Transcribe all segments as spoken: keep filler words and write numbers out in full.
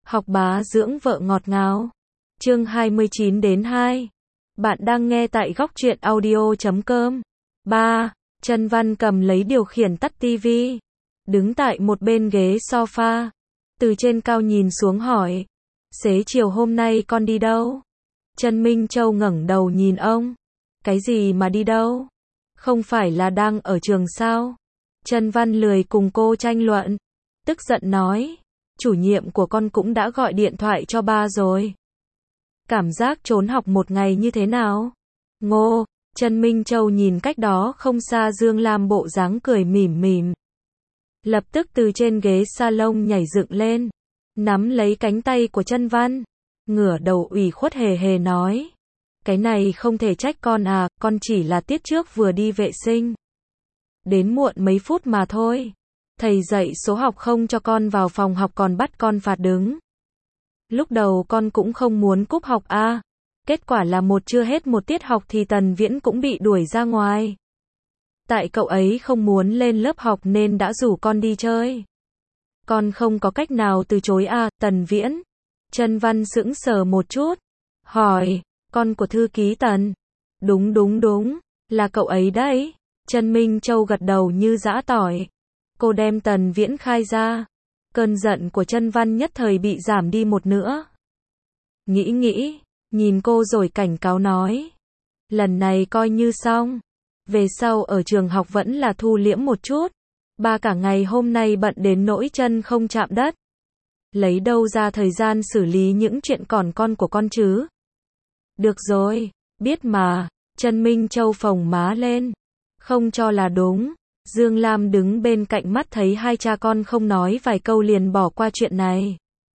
Học bá dưỡng vợ ngọt ngào. Chương hai mươi chín đến hai. Bạn đang nghe tại góc truyện audio chấm com. ba. Chân Văn cầm lấy điều khiển tắt tivi, đứng tại một bên ghế sofa, từ trên cao nhìn xuống hỏi, xế chiều hôm nay con đi đâu? Trần Minh Châu ngẩng đầu nhìn ông. Cái gì mà đi đâu? Không phải là đang ở trường sao? Trần Văn lười cùng cô tranh luận, tức giận nói, chủ nhiệm của con cũng đã gọi điện thoại cho ba rồi. Cảm giác trốn học một ngày như thế nào? Ngô, Trần Minh Châu nhìn cách đó không xa Dương Lam bộ dáng cười mỉm mỉm. Lập tức từ trên ghế salon nhảy dựng lên, nắm lấy cánh tay của Trần Văn, ngửa đầu ủy khuất hề hề nói, cái này không thể trách con à, con chỉ là tiết trước vừa đi vệ sinh. Đến muộn mấy phút mà thôi. Thầy dạy số học không cho con vào phòng học còn bắt con phạt đứng. Lúc đầu con cũng không muốn cúp học a, à. Kết quả là một chưa hết một tiết học thì Tần Viễn cũng bị đuổi ra ngoài. Tại cậu ấy không muốn lên lớp học nên đã rủ con đi chơi. Con không có cách nào từ chối à, Tần Viễn. Trần Văn sững sờ một chút, hỏi, con của thư ký Tần? Đúng đúng đúng, là cậu ấy đấy. Trần Minh Châu gật đầu như giã tỏi. Cô đem Tần Viễn khai ra. Cơn giận của Trần Văn nhất thời bị giảm đi một nửa. Nghĩ nghĩ, nhìn cô rồi cảnh cáo nói, lần này coi như xong. Về sau ở trường học vẫn là thu liễm một chút. Ba cả ngày hôm nay bận đến nỗi chân không chạm đất. Lấy đâu ra thời gian xử lý những chuyện còn con của con chứ? Được rồi, biết mà. Trần Minh Châu phồng má lên. Không cho là đúng. Dương Lam đứng bên cạnh mắt thấy hai cha con không nói vài câu liền bỏ qua chuyện này.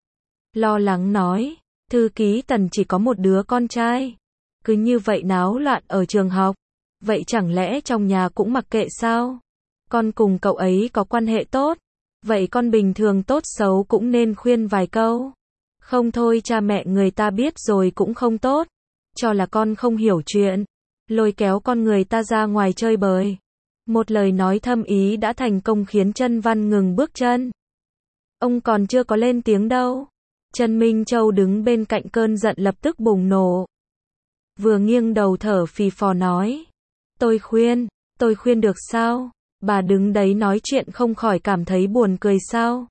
Lo lắng nói, thư ký Tần chỉ có một đứa con trai. Cứ như vậy náo loạn ở trường học. Vậy chẳng lẽ trong nhà cũng mặc kệ sao? Con cùng cậu ấy có quan hệ tốt. Vậy con bình thường tốt xấu cũng nên khuyên vài câu. Không thôi cha mẹ người ta biết rồi cũng không tốt. Cho là con không hiểu chuyện. Lôi kéo con người ta ra ngoài chơi bời. Một lời nói thâm ý đã thành công khiến Trần Văn ngừng bước chân. Ông còn chưa có lên tiếng đâu. Trần Minh Châu đứng bên cạnh cơn giận lập tức bùng nổ. Vừa nghiêng đầu thở phì phò nói. Tôi khuyên, tôi khuyên được sao? Bà đứng đấy nói chuyện không khỏi cảm thấy buồn cười sao?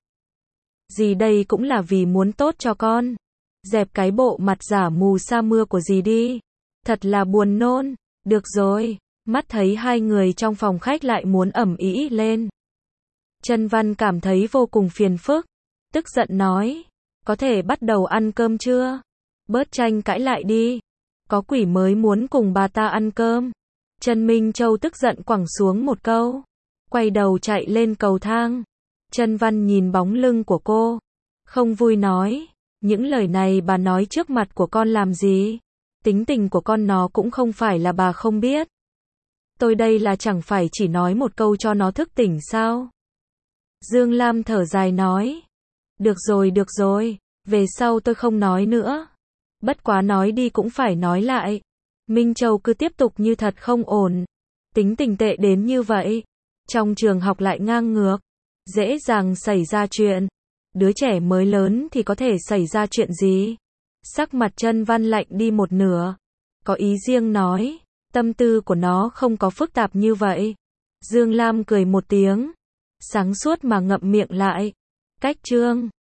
Dì đây cũng là vì muốn tốt cho con. Dẹp cái bộ mặt giả mù sa mưa của dì đi. Thật là buồn nôn. Được rồi. Mắt thấy hai người trong phòng khách lại muốn ầm ĩ lên. Trần Văn cảm thấy vô cùng phiền phức. Tức giận nói. Có thể bắt đầu ăn cơm chưa? Bớt tranh cãi lại đi. Có quỷ mới muốn cùng bà ta ăn cơm. Trần Minh Châu tức giận quẳng xuống một câu. Quay đầu chạy lên cầu thang. Trần Văn nhìn bóng lưng của cô. Không vui nói. Những lời này bà nói trước mặt của con làm gì? Tính tình của con nó cũng không phải là bà không biết. Tôi đây là chẳng phải chỉ nói một câu cho nó thức tỉnh sao? Dương Lam thở dài nói. Được rồi được rồi, về sau tôi không nói nữa. Bất quá nói đi cũng phải nói lại. Minh Châu cứ tiếp tục như thật không ổn. Tính tình tệ đến như vậy. Trong trường học lại ngang ngược. Dễ dàng xảy ra chuyện. Đứa trẻ mới lớn thì có thể xảy ra chuyện gì? Sắc mặt Trần Văn lạnh đi một nửa. Có ý riêng nói. Tâm tư của nó không có phức tạp như vậy. Dương Lam cười một tiếng. Sáng suốt mà ngậm miệng lại. Cách chương.